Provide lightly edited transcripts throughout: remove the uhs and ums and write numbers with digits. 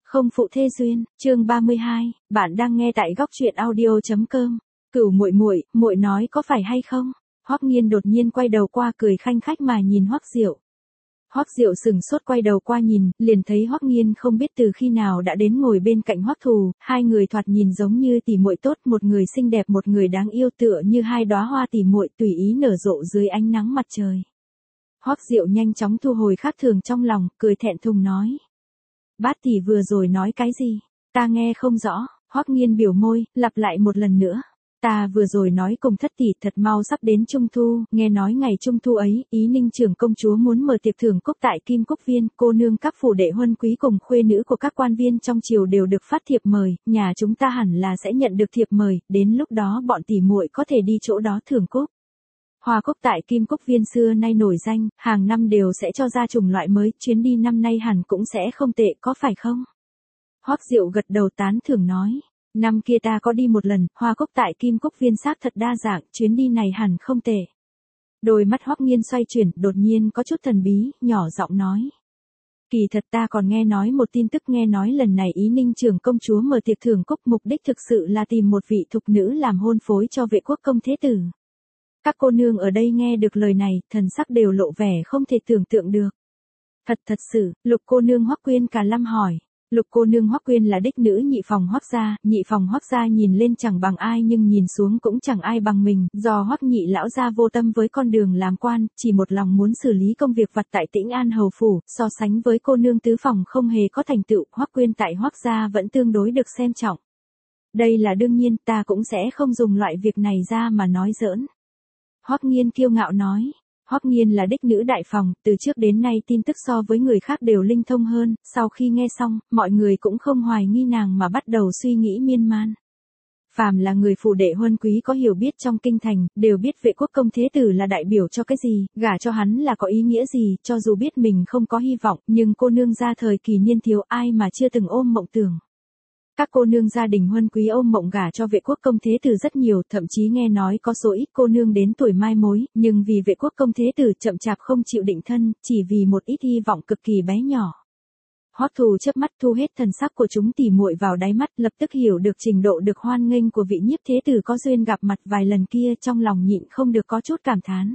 Không phụ thê duyên, chương 32, bạn đang nghe tại góc truyện audio.com. Cửu muội muội, muội nói có phải hay không? Hoắc Nghiên đột nhiên quay đầu qua cười khanh khách mà nhìn Hoắc Diệu. Hoắc Diệu sững sốt quay đầu qua nhìn, liền thấy Hoắc Nghiên không biết từ khi nào đã đến ngồi bên cạnh Hoắc Thù, hai người thoạt nhìn giống như tỷ muội tốt, một người xinh đẹp một người đáng yêu tựa như hai đóa hoa tỷ muội tùy ý nở rộ dưới ánh nắng mặt trời. Hoắc Diệu nhanh chóng thu hồi khác thường trong lòng, cười thẹn thùng nói: "Bát tỷ vừa rồi nói cái gì? Ta nghe không rõ." Hoắc Nghiên biểu môi, lặp lại một lần nữa: "Ta vừa rồi nói cùng thất tỷ thật mau sắp đến Trung thu, nghe nói ngày Trung thu ấy, Ý Ninh trưởng công chúa muốn mở tiệc thưởng cúc tại Kim Cúc Viên, cô nương các phủ đệ huân quý cùng khuê nữ của các quan viên trong triều đều được phát thiệp mời, nhà chúng ta hẳn là sẽ nhận được thiệp mời, đến lúc đó bọn tỷ muội có thể đi chỗ đó thưởng cúc. Hoa cúc tại Kim Cúc Viên xưa nay nổi danh, hàng năm đều sẽ cho ra chủng loại mới, chuyến đi năm nay hẳn cũng sẽ không tệ, có phải không?" Hoắc Diệu gật đầu tán thưởng nói: "Năm kia ta có đi một lần, hoa cúc tại Kim Cúc Viên xác thật đa dạng, chuyến đi này hẳn không tệ." Đôi mắt Hoắc Nghiên xoay chuyển, đột nhiên có chút thần bí, nhỏ giọng nói: "Kỳ thật ta còn nghe nói một tin tức, nghe nói lần này Ý Ninh trưởng công chúa mở tiệc thưởng cúc, mục đích thực sự là tìm một vị thục nữ làm hôn phối cho vệ quốc công thế tử." Các cô nương ở đây nghe được lời này, thần sắc đều lộ vẻ không thể tưởng tượng được. Thật sự, Lục cô nương Hoắc Quyên cả lâm hỏi. Lục cô nương Hoắc Quyên là đích nữ nhị phòng Hoắc gia, nhị phòng Hoắc gia nhìn lên chẳng bằng ai nhưng nhìn xuống cũng chẳng ai bằng mình, do Hoắc nhị lão gia vô tâm với con đường làm quan, chỉ một lòng muốn xử lý công việc vặt tại Tĩnh An hầu phủ, so sánh với cô nương tứ phòng không hề có thành tựu, Hoắc Quyên tại Hoắc gia vẫn tương đối được xem trọng. Đây là đương nhiên, ta cũng sẽ không dùng loại việc này ra mà nói giỡn." Hoắc Nghiên kiêu ngạo nói. Hoắc Nghiên là đích nữ đại phòng, từ trước đến nay tin tức so với người khác đều linh thông hơn, sau khi nghe xong, mọi người cũng không hoài nghi nàng mà bắt đầu suy nghĩ miên man. Phàm là người phủ đệ huân quý có hiểu biết trong kinh thành, đều biết vệ quốc công thế tử là đại biểu cho cái gì, gả cho hắn là có ý nghĩa gì, cho dù biết mình không có hy vọng, nhưng cô nương gia thời kỳ niên thiếu ai mà chưa từng ôm mộng tưởng. Các cô nương gia đình huân quý ôm mộng gả cho vệ quốc công thế tử rất nhiều, thậm chí nghe nói có số ít cô nương đến tuổi mai mối, nhưng vì vệ quốc công thế tử chậm chạp không chịu định thân, chỉ vì một ít hy vọng cực kỳ bé nhỏ. Hoắc Thù chớp mắt thu hết thần sắc của chúng tỉ muội vào đáy mắt, lập tức hiểu được trình độ được hoan nghênh của vị nhiếp thế tử có duyên gặp mặt vài lần kia, trong lòng nhịn không được có chút cảm thán.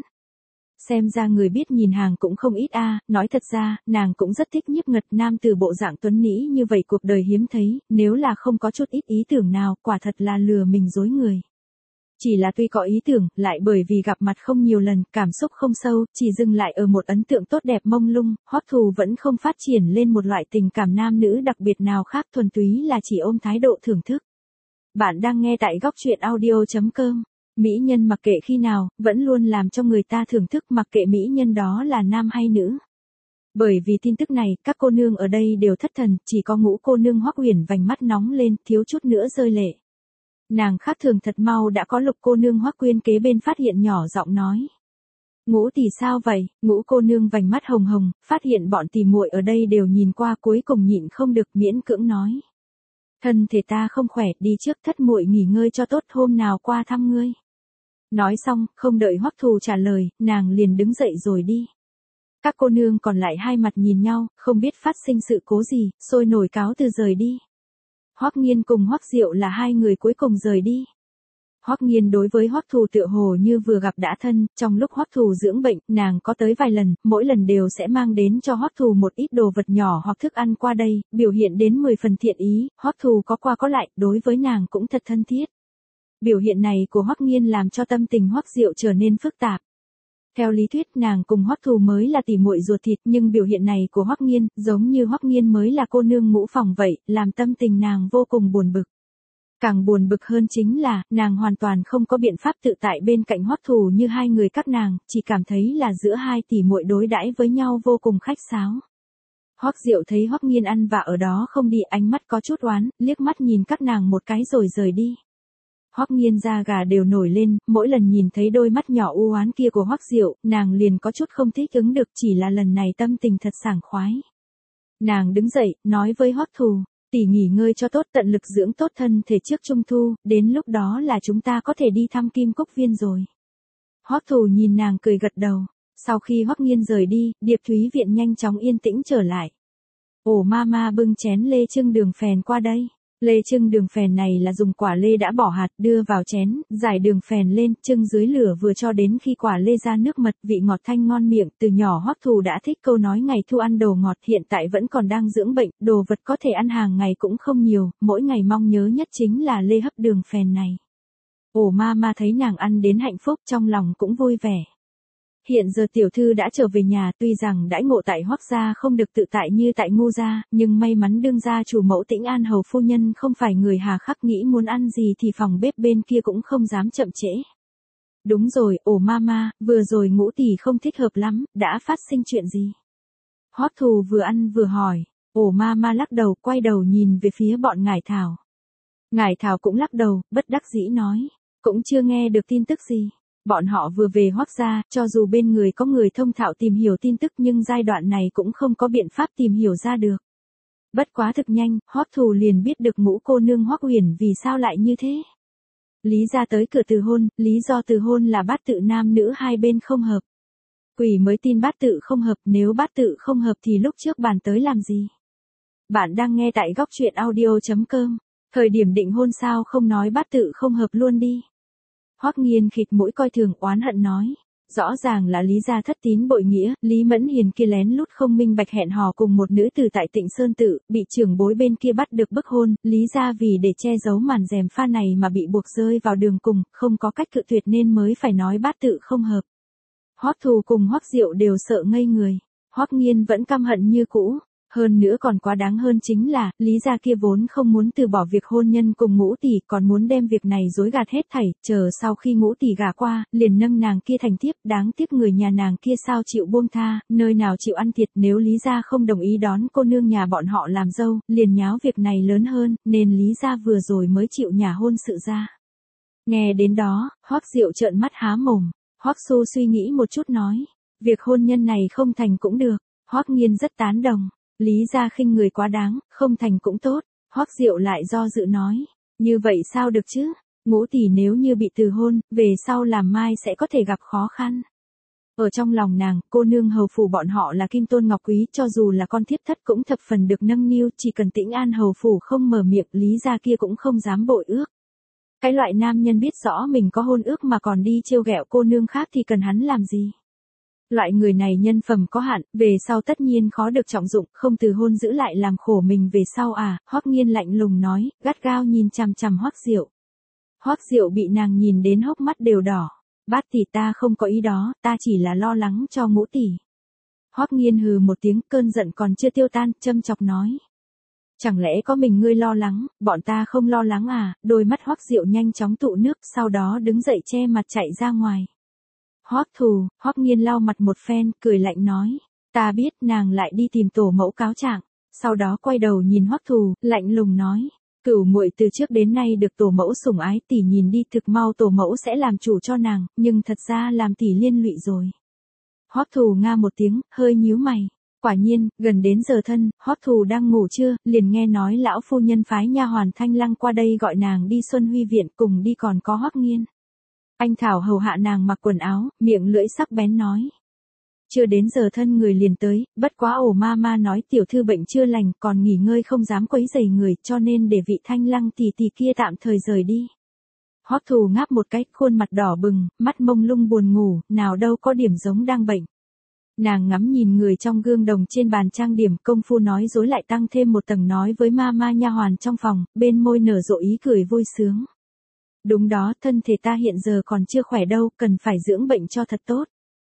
Xem ra người biết nhìn hàng cũng không ít a, nói thật ra, nàng cũng rất thích nhiếp ngật nam từ bộ dạng tuấn nĩ như vậy, cuộc đời hiếm thấy, nếu là không có chút ít ý tưởng nào, quả thật là lừa mình dối người. Chỉ là tuy có ý tưởng, lại bởi vì gặp mặt không nhiều lần, cảm xúc không sâu, chỉ dừng lại ở một ấn tượng tốt đẹp mông lung, Hoắc Thù vẫn không phát triển lên một loại tình cảm nam nữ đặc biệt nào khác, thuần túy là chỉ ôm thái độ thưởng thức. Bạn đang nghe tại góc truyện audio.com. Mỹ nhân mặc kệ khi nào, vẫn luôn làm cho người ta thưởng thức, mặc kệ mỹ nhân đó là nam hay nữ. Bởi vì tin tức này, các cô nương ở đây đều thất thần, chỉ có Ngũ cô nương Hoắc Uyển vành mắt nóng lên, thiếu chút nữa rơi lệ. Nàng khác thường thật mau đã có Lục cô nương Hoắc Quyên kế bên phát hiện, nhỏ giọng nói: "Ngũ tỷ sao vậy?" Ngũ cô nương vành mắt hồng hồng, phát hiện bọn tỷ muội ở đây đều nhìn qua, cuối cùng nhịn không được miễn cưỡng nói: "Thân thể ta không khỏe, đi trước, thất muội nghỉ ngơi cho tốt, hôm nào qua thăm ngươi." Nói xong, không đợi Hoắc Thù trả lời, nàng liền đứng dậy rồi đi. Các cô nương còn lại hai mặt nhìn nhau, không biết phát sinh sự cố gì, sôi nổi cáo từ rời đi. Hoắc Nghiên cùng Hoắc Diệu là hai người cuối cùng rời đi. Hoắc Nghiên đối với Hoắc Thù tựa hồ như vừa gặp đã thân, trong lúc Hoắc Thù dưỡng bệnh, nàng có tới vài lần, mỗi lần đều sẽ mang đến cho Hoắc Thù một ít đồ vật nhỏ hoặc thức ăn qua đây, biểu hiện đến 10 phần thiện ý, Hoắc Thù có qua có lại, đối với nàng cũng thật thân thiết. Biểu hiện này của Hoắc Nghiên làm cho tâm tình Hoắc Diệu trở nên phức tạp. Theo lý thuyết nàng cùng Hoắc Thù mới là tỷ muội ruột thịt, nhưng biểu hiện này của Hoắc Nghiên, giống như Hoắc Nghiên mới là cô nương ngũ phòng vậy, làm tâm tình nàng vô cùng buồn bực. Càng buồn bực hơn chính là, nàng hoàn toàn không có biện pháp tự tại bên cạnh Hoắc Thù như hai người các nàng, chỉ cảm thấy là giữa hai tỷ muội đối đãi với nhau vô cùng khách sáo. Hoắc Diệu thấy Hoắc Nghiên ăn vạ ở đó không đi, ánh mắt có chút oán, liếc mắt nhìn các nàng một cái rồi rời đi. Hoắc Nghiên da gà đều nổi lên, mỗi lần nhìn thấy đôi mắt nhỏ u oán kia của Hoắc Diệu, nàng liền có chút không thích ứng được, chỉ là lần này tâm tình thật sảng khoái. Nàng đứng dậy, nói với Hoắc Thù: "Tỷ nghỉ ngơi cho tốt, tận lực dưỡng tốt thân thể trước Trung thu, đến lúc đó là chúng ta có thể đi thăm Kim Cúc Viên rồi." Hoắc Thù nhìn nàng cười gật đầu. Sau khi Hoắc Nghiên rời đi, Điệp Thúy viện nhanh chóng yên tĩnh trở lại. Ồ mama bưng chén lê trưng đường phèn qua đây. Lê trưng đường phèn này là dùng quả lê đã bỏ hạt đưa vào chén, rải đường phèn lên, trưng dưới lửa vừa cho đến khi quả lê ra nước mật, vị ngọt thanh ngon miệng. Từ nhỏ Hoắc Thù đã thích câu nói ngày thu ăn đồ ngọt, hiện tại vẫn còn đang dưỡng bệnh, đồ vật có thể ăn hàng ngày cũng không nhiều, mỗi ngày mong nhớ nhất chính là lê hấp đường phèn này. Ồ mama thấy nàng ăn đến hạnh phúc, trong lòng cũng vui vẻ. Hiện giờ tiểu thư đã trở về nhà, tuy rằng đãi ngộ tại Hoắc gia không được tự tại như tại Ngô gia, nhưng may mắn đương gia chủ mẫu Tĩnh An hầu phu nhân không phải người hà khắc, nghĩ muốn ăn gì thì phòng bếp bên kia cũng không dám chậm trễ. Đúng rồi, ồ mama, vừa rồi Ngũ tỷ không thích hợp lắm, đã phát sinh chuyện gì? Hoắc Thù vừa ăn vừa hỏi. Ồ mama lắc đầu, quay đầu nhìn về phía bọn Ngải Thảo. Ngải Thảo cũng lắc đầu, bất đắc dĩ nói, cũng chưa nghe được tin tức gì. Bọn họ vừa về Hoắc gia, cho dù bên người có người thông thạo tìm hiểu tin tức nhưng giai đoạn này cũng không có biện pháp tìm hiểu ra được. Bất quá thực nhanh, Hoắc Thù liền biết được Ngũ cô nương Hoắc Uyển vì sao lại như thế. Lý gia tới cửa từ hôn, lý do từ hôn là bát tự nam nữ hai bên không hợp. Quỷ mới tin bát tự không hợp, nếu bát tự không hợp thì lúc trước bàn tới làm gì? Bạn đang nghe tại góc truyện audio.com. Thời điểm định hôn sao không nói bát tự không hợp luôn đi. Hoắc Nghiên khịt mũi coi thường, oán hận nói. Rõ ràng là Lý gia thất tín bội nghĩa, Lý Mẫn Hiền kia lén lút không minh bạch hẹn hò cùng một nữ tử tại Tịnh Sơn Tự, bị trưởng bối bên kia bắt được bức hôn, Lý gia vì để che giấu màn rèm pha này mà bị buộc rơi vào đường cùng, không có cách cự tuyệt nên mới phải nói bát tự không hợp. Hoắc Thù cùng Hoắc Diệu đều sợ ngây người, Hoắc Nghiên vẫn căm hận như cũ. Hơn nữa còn quá đáng hơn chính là, Lý gia kia vốn không muốn từ bỏ việc hôn nhân cùng Ngũ tỷ, còn muốn đem việc này dối gạt hết thảy, chờ sau khi Ngũ tỷ gả qua, liền nâng nàng kia thành thiếp, đáng tiếc người nhà nàng kia sao chịu buông tha, nơi nào chịu ăn thiệt, nếu Lý gia không đồng ý đón cô nương nhà bọn họ làm dâu, liền nháo việc này lớn hơn, nên Lý gia vừa rồi mới chịu nhả hôn sự ra. Nghe đến đó, Hoắc Diệu trợn mắt há mồm, Hoắc Xu suy nghĩ một chút nói, việc hôn nhân này không thành cũng được. Hoắc Nghiên rất tán đồng. Lý gia khinh người quá đáng, không thành cũng tốt. Hoắc Diệu lại do dự nói, như vậy sao được chứ? Ngũ tỷ nếu như bị từ hôn, về sau làm mai sẽ có thể gặp khó khăn. Ở trong lòng nàng, cô nương hầu phủ bọn họ là kim tôn ngọc quý, cho dù là con thiếp thất cũng thập phần được nâng niu, chỉ cần Tĩnh An hầu phủ không mở miệng, Lý gia kia cũng không dám bội ước. Cái loại nam nhân biết rõ mình có hôn ước mà còn đi trêu ghẹo cô nương khác thì cần hắn làm gì? Loại người này nhân phẩm có hạn, về sau tất nhiên khó được trọng dụng, không từ hôn giữ lại làm khổ mình về sau à, Hoắc Nghiên lạnh lùng nói, gắt gao nhìn chằm chằm Hoắc Diệu. Hoắc Diệu bị nàng nhìn đến hốc mắt đều đỏ, bát tỷ ta không có ý đó, ta chỉ là lo lắng cho Ngũ tỷ. Hoắc Nghiên hừ một tiếng, cơn giận còn chưa tiêu tan, châm chọc nói. Chẳng lẽ có mình ngươi lo lắng, bọn ta không lo lắng à, đôi mắt Hoắc Diệu nhanh chóng tụ nước, sau đó đứng dậy che mặt chạy ra ngoài. Hoắc Thù, Hoắc Nghiên lau mặt một phen, cười lạnh nói, ta biết, nàng lại đi tìm tổ mẫu cáo trạng, sau đó quay đầu nhìn Hoắc Thù, lạnh lùng nói, Cửu muội từ trước đến nay được tổ mẫu sủng ái, tỷ nhìn đi, thực mau tổ mẫu sẽ làm chủ cho nàng, nhưng thật ra làm tỷ liên lụy rồi. Hoắc Thù nga một tiếng, hơi nhíu mày. Quả nhiên, gần đến giờ thân, Hoắc Thù đang ngủ trưa, liền nghe nói lão phu nhân phái nha hoàn Thanh Lăng qua đây gọi nàng đi Xuân Huy viện, cùng đi còn có Hoắc Nghiên. Anh Thảo hầu hạ nàng mặc quần áo, miệng lưỡi sắc bén nói. Chưa đến giờ thân người liền tới, bất quá ổ ma nói tiểu thư bệnh chưa lành, còn nghỉ ngơi không dám quấy rầy người, cho nên để vị Thanh Lăng tỷ tỷ kia tạm thời rời đi. Hoắc Thù ngáp một cái, khuôn mặt đỏ bừng, mắt mông lung buồn ngủ, nào đâu có điểm giống đang bệnh. Nàng ngắm nhìn người trong gương đồng trên bàn trang điểm, công phu nói dối lại tăng thêm một tầng, nói với ma nha hoàn trong phòng, bên môi nở rộ ý cười vui sướng. Đúng đó, thân thể ta hiện giờ còn chưa khỏe đâu, cần phải dưỡng bệnh cho thật tốt.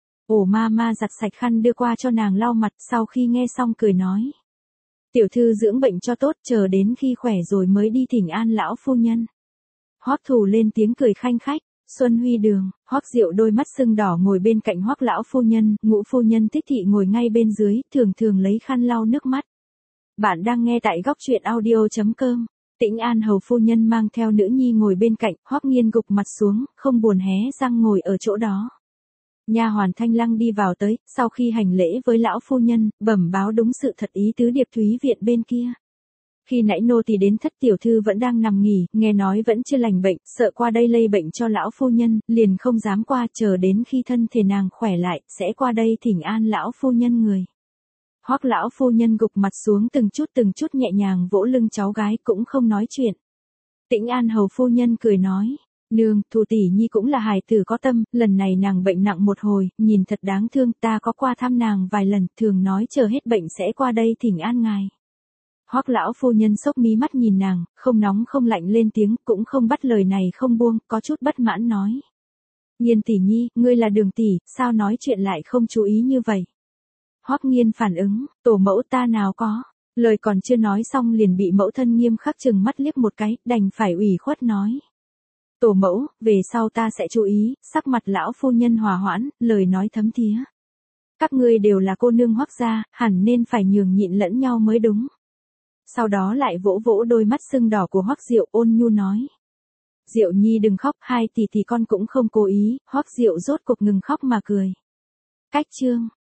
Ổ ma giặt sạch khăn đưa qua cho nàng lau mặt, sau khi nghe xong cười nói. Tiểu thư dưỡng bệnh cho tốt, chờ đến khi khỏe rồi mới đi thỉnh an lão phu nhân. Hoắc Thù lên tiếng cười khanh khách. Xuân Huy đường, Hoắc Diệu đôi mắt sưng đỏ ngồi bên cạnh Hoắc lão phu nhân, Ngũ phu nhân Thích thị ngồi ngay bên dưới, thường thường lấy khăn lau nước mắt. Bạn đang nghe tại góc truyện audio.com. Tĩnh An hầu phu nhân mang theo nữ nhi ngồi bên cạnh, Hoắc Nghiên gục mặt xuống, không buồn hé răng ngồi ở chỗ đó. Nha hoàn Thanh Lăng đi vào tới, sau khi hành lễ với lão phu nhân, bẩm báo đúng sự thật ý tứ Điệp Thúy viện bên kia. Khi nãy nô tỳ đến thất tiểu thư vẫn đang nằm nghỉ, nghe nói vẫn chưa lành bệnh, sợ qua đây lây bệnh cho lão phu nhân, liền không dám qua, chờ đến khi thân thể nàng khỏe lại, sẽ qua đây thỉnh an lão phu nhân người. Hoắc lão phu nhân gục mặt xuống từng chút nhẹ nhàng vỗ lưng cháu gái cũng không nói chuyện. Tĩnh An hầu phu nhân cười nói, nương, Thù tỷ nhi cũng là hài tử có tâm, lần này nàng bệnh nặng một hồi, nhìn thật đáng thương, ta có qua thăm nàng vài lần, thường nói chờ hết bệnh sẽ qua đây thỉnh an ngài. Hoắc lão phu nhân sốc mí mắt nhìn nàng, không nóng không lạnh lên tiếng, cũng không bắt lời này không buông, có chút bất mãn nói. Nghiên tỷ nhi, ngươi là Đường tỷ, sao nói chuyện lại không chú ý như vậy? Hoắc Nghiên phản ứng, tổ mẫu ta nào có, lời còn chưa nói xong liền bị mẫu thân nghiêm khắc trừng mắt liếc một cái, đành phải ủy khuất nói. Tổ mẫu, về sau ta sẽ chú ý, sắc mặt lão phu nhân hòa hoãn, lời nói thấm thía. Các ngươi đều là cô nương Hoắc gia, hẳn nên phải nhường nhịn lẫn nhau mới đúng. Sau đó lại vỗ vỗ đôi mắt sưng đỏ của Hoắc Diệu ôn nhu nói. Diệu nhi đừng khóc, hai tỷ con cũng không cố ý, Hoắc Diệu rốt cục ngừng khóc mà cười. Cách chương